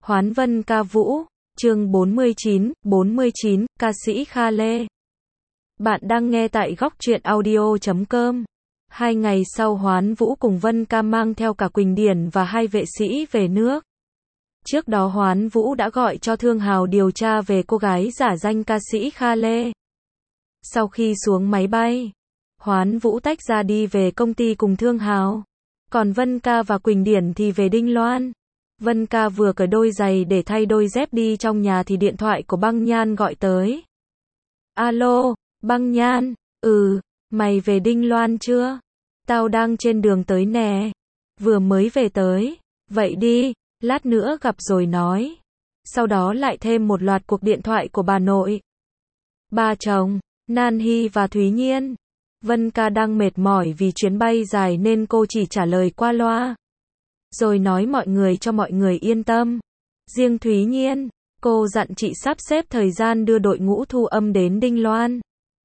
Hoán Vân ca vũ, chương 49, ca sĩ Kha Lê. Bạn đang nghe tại góc truyện audio.com. 2 ngày sau Hoán Vũ cùng Vân ca mang theo cả Quỳnh Điển và 2 vệ sĩ về nước. Trước đó Hoán Vũ đã gọi cho Thương Hào điều tra về cô gái giả danh ca sĩ Kha Lê. Sau khi xuống máy bay, Hoán Vũ tách ra đi về công ty cùng Thương Hào. Còn Vân ca và Quỳnh Điển thì về Đinh Loan. Vân ca vừa cởi đôi giày để thay đôi dép đi trong nhà thì điện thoại của Băng Nhan gọi tới. Alo, Băng Nhan, mày về Đinh Loan chưa? Tao đang trên đường tới nè. Vừa mới về tới. Vậy đi, lát nữa gặp rồi nói. Sau đó lại thêm một loạt cuộc điện thoại của bà nội, ba chồng, Nan Hy và Thúy Nhiên. Vân ca đang mệt mỏi vì chuyến bay dài nên cô chỉ trả lời qua loa, rồi nói mọi người cho mọi người yên tâm. Riêng Thúy Nhiên, cô dặn chị sắp xếp thời gian đưa đội ngũ thu âm đến Đinh Loan.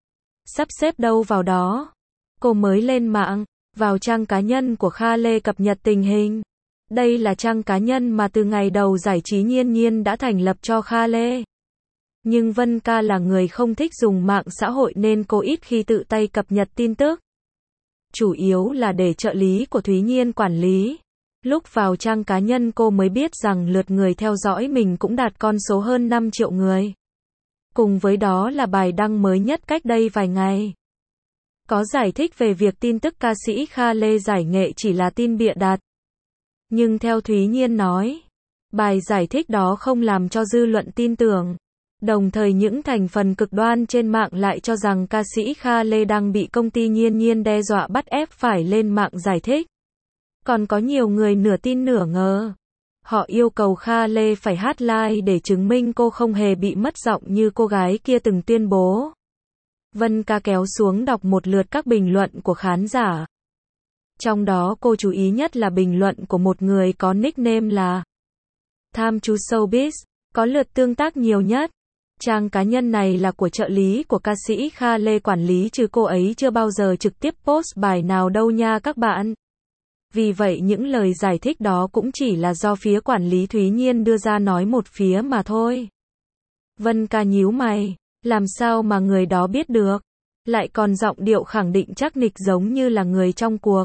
Sắp xếp đâu vào đó. Cô mới lên mạng, vào trang cá nhân của Kha Lê cập nhật tình hình. Đây là trang cá nhân mà từ ngày đầu giải trí Nhiên Nhiên đã thành lập cho Kha Lê. Nhưng Vân ca là người không thích dùng mạng xã hội nên cô ít khi tự tay cập nhật tin tức. Chủ yếu là để trợ lý của Thúy Nhiên quản lý. Lúc vào trang cá nhân cô mới biết rằng lượt người theo dõi mình cũng đạt con số hơn 5 triệu người. Cùng với đó là bài đăng mới nhất cách đây vài ngày. Có giải thích về việc tin tức ca sĩ Kha Lê giải nghệ chỉ là tin bịa đặt. Nhưng theo Thúy Nhiên nói, bài giải thích đó không làm cho dư luận tin tưởng. Đồng thời những thành phần cực đoan trên mạng lại cho rằng ca sĩ Kha Lê đang bị công ty Nhiên Nhiên đe dọa bắt ép phải lên mạng giải thích. Còn có nhiều người nửa tin nửa ngờ. Họ yêu cầu Kha Lê phải hát live để chứng minh cô không hề bị mất giọng như cô gái kia từng tuyên bố. Vân ca kéo xuống đọc một lượt các bình luận của khán giả. Trong đó cô chú ý nhất là bình luận của một người có nickname là Time to Showbiz, có lượt tương tác nhiều nhất. Trang cá nhân này là của trợ lý của ca sĩ Kha Lê quản lý chứ cô ấy chưa bao giờ trực tiếp post bài nào đâu nha các bạn. Vì vậy những lời giải thích đó cũng chỉ là do phía quản lý Thúy Nhiên đưa ra nói một phía mà thôi. Vân ca nhíu mày, làm sao mà người đó biết được, lại còn giọng điệu khẳng định chắc nịch giống như là người trong cuộc.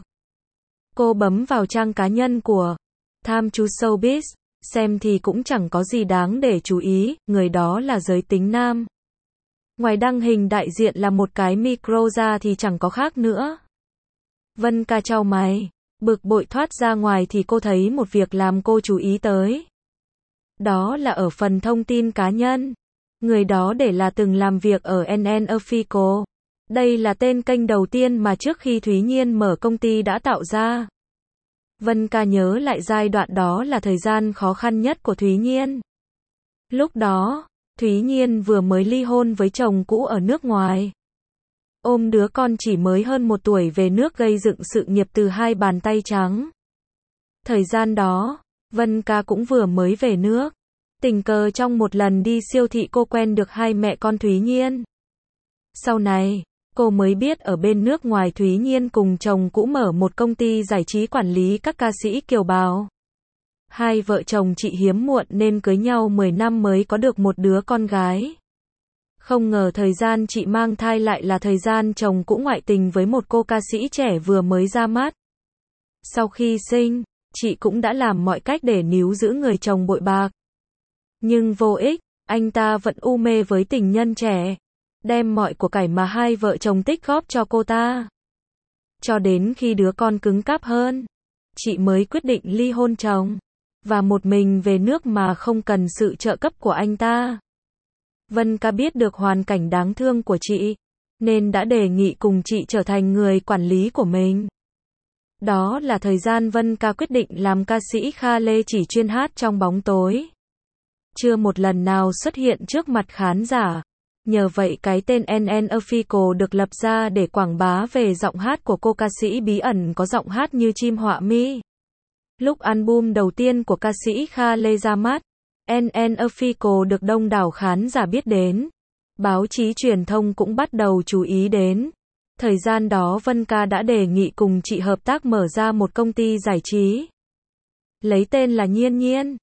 Cô bấm vào trang cá nhân của Time to Showbiz, xem thì cũng chẳng có gì đáng để chú ý, người đó là giới tính nam. Ngoài đăng hình đại diện là một cái micro ra thì chẳng có khác nữa. Vân ca chau mày, bực bội thoát ra ngoài thì cô thấy một việc làm cô chú ý tới. Đó là ở phần thông tin cá nhân. Người đó để là từng làm việc ở NN Official. Đây là tên kênh đầu tiên mà trước khi Thúy Nhiên mở công ty đã tạo ra. Vân ca nhớ lại giai đoạn đó là thời gian khó khăn nhất của Thúy Nhiên. Lúc đó, Thúy Nhiên vừa mới ly hôn với chồng cũ ở nước ngoài. Ôm đứa con chỉ mới hơn 1 tuổi về nước gây dựng sự nghiệp từ 2 bàn tay trắng. Thời gian đó, Vân ca cũng vừa mới về nước. Tình cờ trong một lần đi siêu thị cô quen được 2 mẹ con Thúy Nhiên. Sau này, cô mới biết ở bên nước ngoài Thúy Nhiên cùng chồng cũ mở một công ty giải trí quản lý các ca sĩ kiều bào. 2 vợ chồng chị hiếm muộn nên cưới nhau 10 năm mới có được một đứa con gái. Không ngờ thời gian chị mang thai lại là thời gian chồng cũ ngoại tình với một cô ca sĩ trẻ vừa mới ra mắt. Sau khi sinh, chị cũng đã làm mọi cách để níu giữ người chồng bội bạc. Nhưng vô ích, anh ta vẫn u mê với tình nhân trẻ, đem mọi của cải mà 2 vợ chồng tích góp cho cô ta. Cho đến khi đứa con cứng cáp hơn, chị mới quyết định ly hôn chồng, và một mình về nước mà không cần sự trợ cấp của anh ta. Vân ca biết được hoàn cảnh đáng thương của chị, nên đã đề nghị cùng chị trở thành người quản lý của mình. Đó là thời gian Vân ca quyết định làm ca sĩ Kha Lê chỉ chuyên hát trong bóng tối. Chưa một lần nào xuất hiện trước mặt khán giả. Nhờ vậy cái tên NN Official được lập ra để quảng bá về giọng hát của cô ca sĩ bí ẩn có giọng hát như chim họa mi. Lúc album đầu tiên của ca sĩ Kha Lê ra mắt, NN Official được đông đảo khán giả biết đến. Báo chí truyền thông cũng bắt đầu chú ý đến. Thời gian đó Vân ca đã đề nghị cùng chị hợp tác mở ra một công ty giải trí. Lấy tên là Nhiên Nhiên.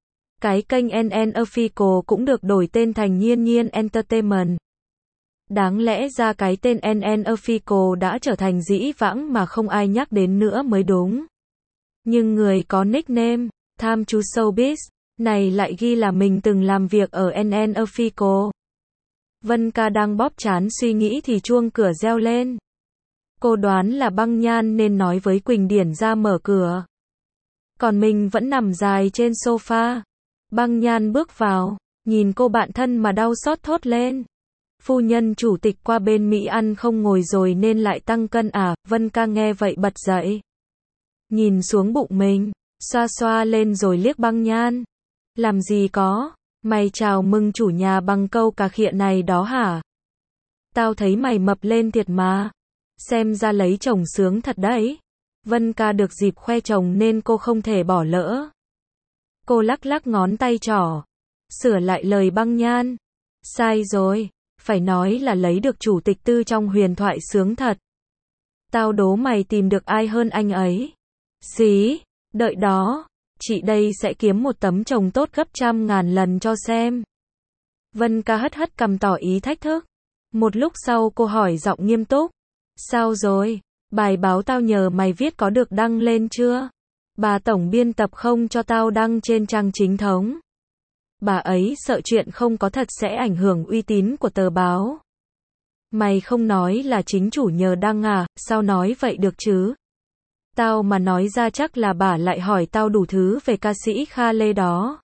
Cái kênh NN Official cũng được đổi tên thành Nhiên Nhiên Entertainment. Đáng lẽ ra cái tên NN Official đã trở thành dĩ vãng mà không ai nhắc đến nữa mới đúng. Nhưng người có nickname Time to Showbiz này lại ghi là mình từng làm việc ở NN Official. Vân Ca đang bóp trán suy nghĩ thì chuông cửa reo lên. Cô đoán là Băng Nhan nên nói với Quỳnh Điển ra mở cửa. Còn mình vẫn nằm dài trên sofa. Băng Nhan bước vào, nhìn cô bạn thân mà đau xót thốt lên. Phu nhân chủ tịch qua bên Mỹ ăn không ngồi rồi nên lại tăng cân à? Vân Ca nghe vậy bật dậy. Nhìn xuống bụng mình, xoa xoa lên rồi liếc Băng Nhan. Làm gì có, mày chào mừng chủ nhà bằng câu cà khịa này đó hả? Tao thấy mày mập lên thiệt mà. Xem ra lấy chồng sướng thật đấy. Vân Ca được dịp khoe chồng nên cô không thể bỏ lỡ. Cô lắc lắc ngón tay trỏ, sửa lại lời Băng Nhan. Sai rồi, phải nói là lấy được chủ tịch Tư trong huyền thoại sướng thật. Tao đố mày tìm được ai hơn anh ấy. Xí, đợi đó, chị đây sẽ kiếm một tấm chồng tốt gấp 100.000 lần cho xem. Vân Ca hất hất cằm tỏ ý thách thức. Một lúc sau cô hỏi giọng nghiêm túc. Sao rồi, bài báo tao nhờ mày viết có được đăng lên chưa? Bà tổng biên tập không cho tao đăng trên trang chính thống. Bà ấy sợ chuyện không có thật sẽ ảnh hưởng uy tín của tờ báo. Mày không nói là chính chủ nhờ đăng à, sao nói vậy được chứ? Tao mà nói ra chắc là bà lại hỏi tao đủ thứ về ca sĩ Kha Lê đó.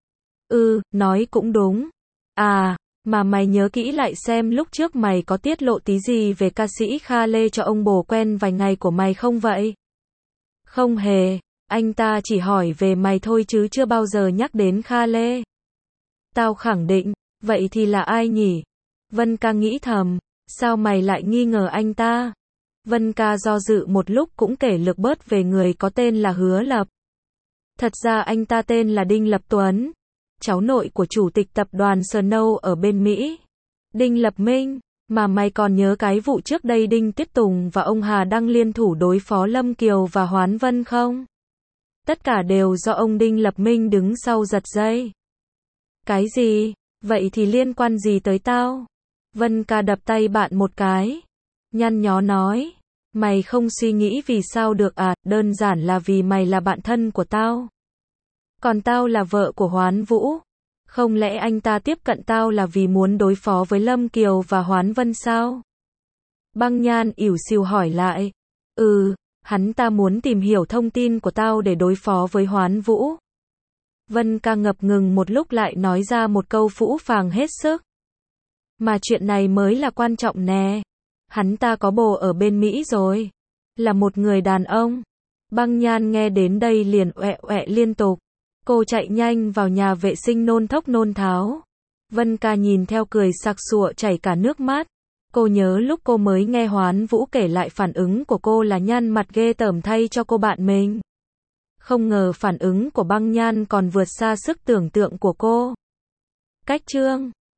Nói cũng đúng. À, mà mày nhớ kỹ lại xem lúc trước mày có tiết lộ tí gì về ca sĩ Kha Lê cho ông bồ quen vài ngày của mày không vậy? Không hề, anh ta chỉ hỏi về mày thôi chứ chưa bao giờ nhắc đến Kha Lê. Tao khẳng định, vậy thì là ai nhỉ? Vân Ca nghĩ thầm, sao mày lại nghi ngờ anh ta? Vân Ca do dự một lúc cũng kể lược bớt về người có tên là Hứa Lập. Thật ra anh ta tên là Đinh Lập Tuấn, cháu nội của chủ tịch tập đoàn Snow ở bên Mỹ. Đinh Lập Minh, mà mày còn nhớ cái vụ trước đây Đinh Tiết Tùng và ông Hà Đăng liên thủ đối phó Lâm Kiều và Hoán Vân không? Tất cả đều do ông Đinh Lập Minh đứng sau giật dây. Cái gì? Vậy thì liên quan gì tới tao? Vân Ca đập tay bạn một cái. Nhăn nhó nói. Mày không suy nghĩ vì sao được à, đơn giản là vì mày là bạn thân của tao. Còn tao là vợ của Hoán Vũ. Không lẽ anh ta tiếp cận tao là vì muốn đối phó với Lâm Kiều và Hoán Vân sao? Băng Nhan ỉu xìu hỏi lại. Hắn ta muốn tìm hiểu thông tin của tao để đối phó với Hoán Vũ. Vân Ca ngập ngừng một lúc lại nói ra một câu phũ phàng hết sức. Mà chuyện này mới là quan trọng nè. Hắn ta có bồ ở bên Mỹ rồi. Là một người đàn ông. Băng Nhan nghe đến đây liền oẹ oẹ liên tục. Cô chạy nhanh vào nhà vệ sinh nôn thốc nôn tháo. Vân Ca nhìn theo cười sặc sụa chảy cả nước mắt. Cô nhớ lúc cô mới nghe Hoán Vũ kể lại phản ứng của cô là nhăn mặt ghê tởm thay cho cô bạn mình. Không ngờ phản ứng của Băng Nhan còn vượt xa sức tưởng tượng của cô. Cách chương